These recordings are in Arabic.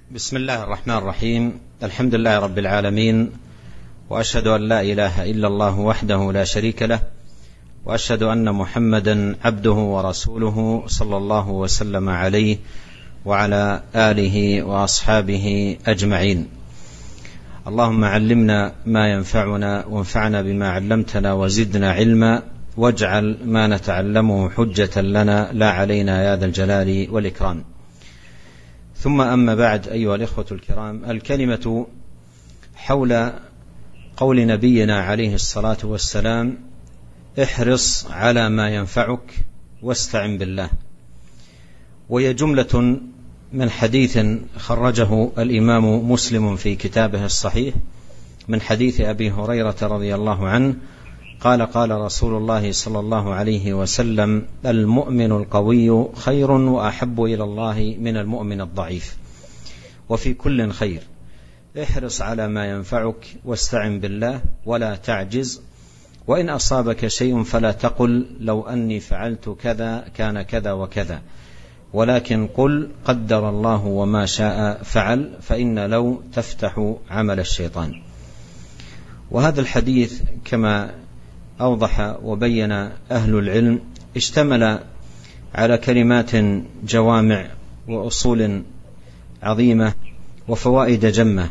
بسم الله الرحمن الرحيم. الحمد لله رب العالمين، وأشهد أن لا إله إلا الله وحده لا شريك له، وأشهد أن محمدا عبده ورسوله صلى الله وسلم عليه وعلى آله وأصحابه أجمعين. اللهم علمنا ما ينفعنا وانفعنا بما علمتنا وزدنا علما، واجعل ما نتعلمه حجة لنا لا علينا يا ذا الجلال والإكرام. ثم أما بعد، أيها الإخوة الكرام، الكلمة حول قول نبينا عليه الصلاة والسلام: احرص على ما ينفعك واستعن بالله. وهي جملة من حديث خرجه الإمام مسلم في كتابه الصحيح من حديث أبي هريرة رضي الله عنه قال: قال رسول الله صلى الله عليه وسلم: المؤمن القوي خير وأحب إلى الله من المؤمن الضعيف، وفي كل خير. احرص على ما ينفعك واستعن بالله ولا تعجز، وإن أصابك شيء فلا تقل لو أني فعلت كذا كان كذا وكذا، ولكن قل قدر الله وما شاء فعل، فإن لو تفتح عمل الشيطان. وهذا الحديث كما أوضح وبين أهل العلم اشتمل على كلمات جوامع وأصول عظيمة وفوائد جمة،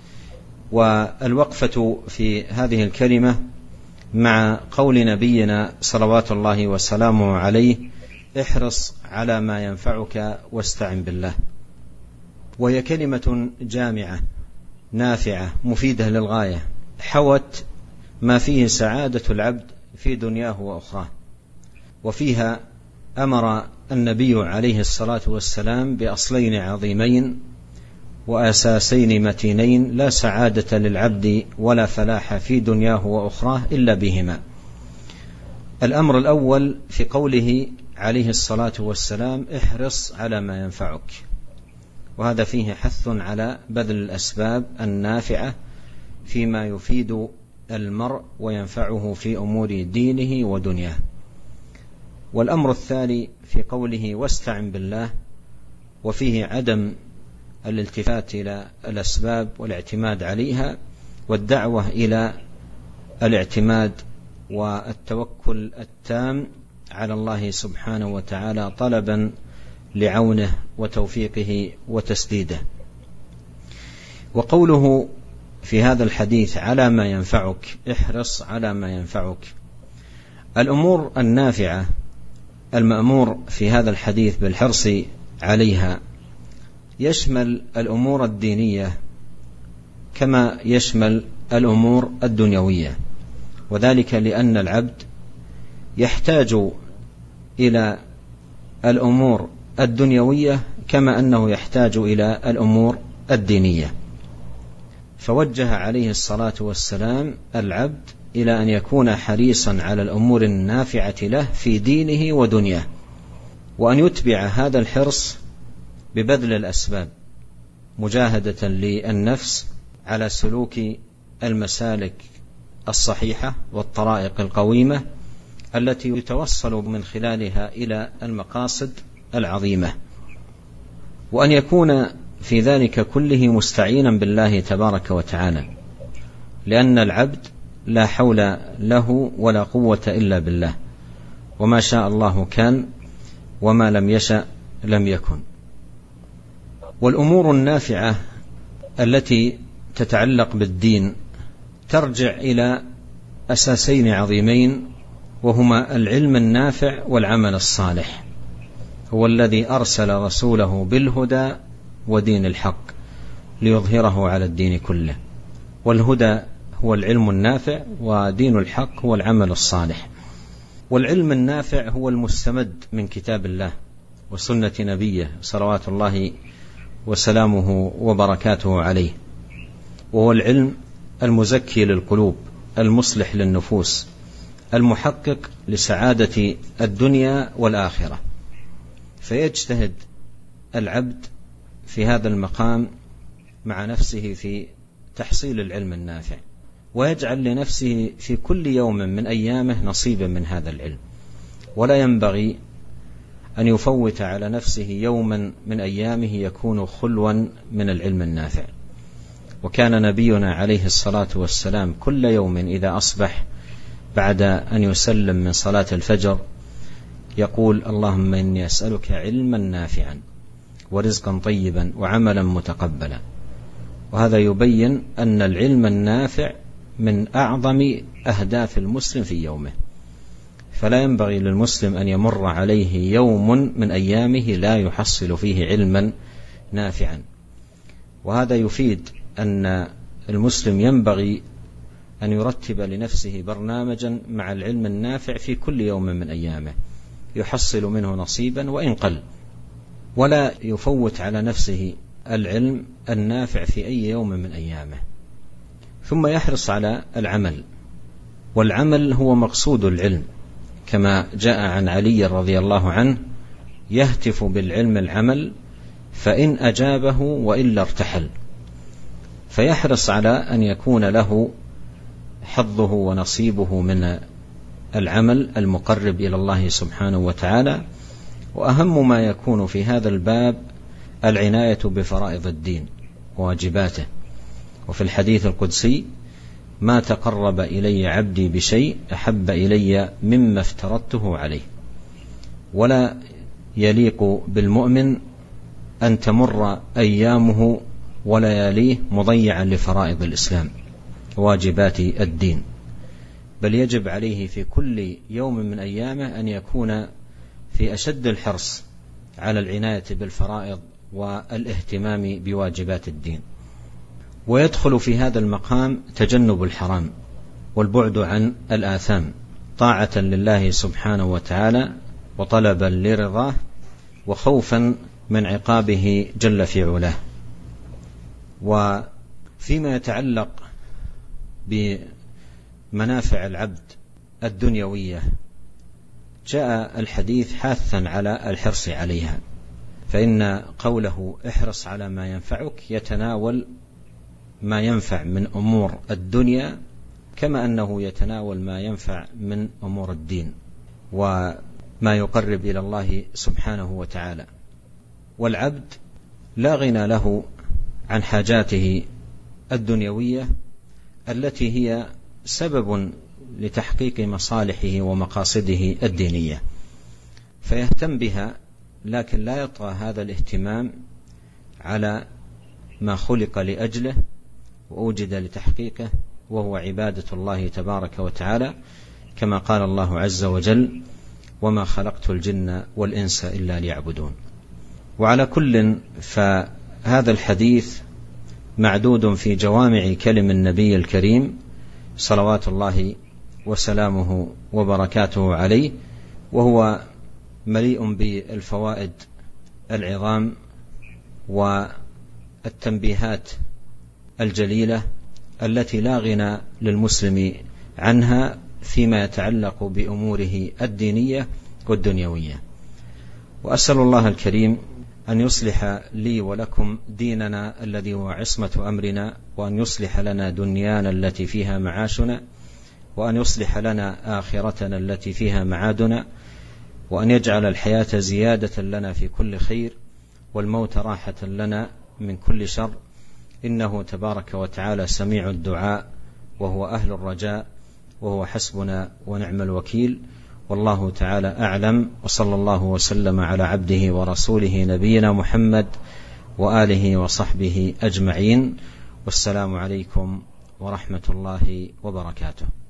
والوقفة في هذه الكلمة مع قول نبينا صلوات الله وسلامه عليه: احرص على ما ينفعك واستعن بالله. وهي كلمة جامعة نافعة مفيدة للغاية، حوت ما فيه سعادة العبد في دنياه وأخراه. وفيها أمر النبي عليه الصلاة والسلام بأصلين عظيمين وأساسين متينين لا سعادة للعبد ولا فلاح في دنياه وأخراه إلا بهما. الأمر الأول في قوله عليه الصلاة والسلام: احرص على ما ينفعك، وهذا فيه حث على بذل الأسباب النافعة فيما يفيد المرء وينفعه في أمور دينه ودنياه. والأمر الثاني في قوله: واستعن بالله، وفيه عدم الالتفات إلى الأسباب والاعتماد عليها، والدعوة إلى الاعتماد والتوكل التام على الله سبحانه وتعالى طلبا لعونه وتوفيقه وتسديده. وقوله في هذا الحديث: على ما ينفعك، احرص على ما ينفعك، الأمور النافعة المأمور في هذا الحديث بالحرص عليها يشمل الأمور الدينية كما يشمل الأمور الدنيوية، وذلك لأن العبد يحتاج إلى الأمور الدنيوية كما أنه يحتاج إلى الأمور الدينية. فوجه عليه الصلاة والسلام العبد إلى أن يكون حريصا على الأمور النافعة له في دينه ودنياه، وأن يتبع هذا الحرص ببذل الأسباب، مجاهدة للنفس على سلوك المسالك الصحيحة والطرائق القويمة التي يتوصل من خلالها إلى المقاصد العظيمة، وأن يكون في ذلك كله مستعينا بالله تبارك وتعالى، لأن العبد لا حول له ولا قوة إلا بالله، وما شاء الله كان وما لم يشأ لم يكن. والأمور النافعة التي تتعلق بالدين ترجع إلى أساسين عظيمين، وهما العلم النافع والعمل الصالح. هو الذي أرسل رسوله بالهدى ودين الحق ليظهره على الدين كله، والهدى هو العلم النافع، ودين الحق هو العمل الصالح. والعلم النافع هو المستمد من كتاب الله وسنة نبيه صلوات الله وسلامه وبركاته عليه، وهو العلم المزكي للقلوب المصلح للنفوس المحقق لسعادة الدنيا والآخرة. فيجتهد العبد في هذا المقام مع نفسه في تحصيل العلم النافع، ويجعل لنفسه في كل يوم من أيامه نصيبا من هذا العلم. ولا ينبغي أن يفوت على نفسه يوما من أيامه يكون خلوا من العلم النافع. وكان نبينا عليه الصلاة والسلام كل يوم إذا أصبح بعد أن يسلم من صلاة الفجر يقول: اللهم إني أسألك علما نافعا ورزقا طيبا وعملا متقبلا. وهذا يبين أن العلم النافع من أعظم أهداف المسلم في يومه، فلا ينبغي للمسلم أن يمر عليه يوم من أيامه لا يحصل فيه علما نافعا. وهذا يفيد أن المسلم ينبغي أن يرتب لنفسه برنامجا مع العلم النافع في كل يوم من أيامه يحصل منه نصيبا وإن قل، ولا يفوت على نفسه العلم النافع في أي يوم من أيامه. ثم يحرص على العمل، والعمل هو مقصود العلم، كما جاء عن علي رضي الله عنه: يهتف بالعلم العمل فإن أجابه وإلا ارتحل. فيحرص على أن يكون له حظه ونصيبه من العمل المقرب إلى الله سبحانه وتعالى. وأهم ما يكون في هذا الباب العناية بفرائض الدين وواجباته. وفي الحديث القدسي: ما تقرب إلي عبدي بشيء أحب إلي مما افترضته عليه. ولا يليق بالمؤمن أن تمر أيامه ولياليه مضيعا لفرائض الإسلام وواجبات الدين، بل يجب عليه في كل يوم من أيامه أن يكون في أشد الحرص على العناية بالفرائض والاهتمام بواجبات الدين. ويدخل في هذا المقام تجنب الحرام والبعد عن الآثام طاعة لله سبحانه وتعالى وطلبا لرضاه وخوفا من عقابه جل في علاه. وفيما يتعلق بمنافع العبد الدنيوية جاء الحديث حاثا على الحرص عليها، فإن قوله احرص على ما ينفعك يتناول ما ينفع من أمور الدنيا كما أنه يتناول ما ينفع من أمور الدين وما يقرب إلى الله سبحانه وتعالى. والعبد لا غنى له عن حاجاته الدنيوية التي هي سبب لتحقيق مصالحه ومقاصده الدينية، فيهتم بها، لكن لا يطغى هذا الاهتمام على ما خلق لأجله وأوجد لتحقيقه، وهو عبادة الله تبارك وتعالى، كما قال الله عز وجل: وما خلقت الجن والإنس إلا ليعبدون. وعلى كل فهذا الحديث معدود في جوامع كلم النبي الكريم صلوات الله وسلامه وبركاته عليه، وهو مليء بالفوائد العظام والتنبيهات الجليلة التي لا غنى للمسلم عنها فيما يتعلق بأموره الدينية والدنيوية. وأسأل الله الكريم أن يصلح لي ولكم ديننا الذي هو عصمة أمرنا، وأن يصلح لنا دنيانا التي فيها معاشنا، وأن يصلح لنا آخرتنا التي فيها معادنا، وأن يجعل الحياة زيادة لنا في كل خير والموت راحة لنا من كل شر، إنه تبارك وتعالى سميع الدعاء وهو أهل الرجاء وهو حسبنا ونعم الوكيل. والله تعالى أعلم، وصلى الله وسلم على عبده ورسوله نبينا محمد وآله وصحبه أجمعين، والسلام عليكم ورحمة الله وبركاته.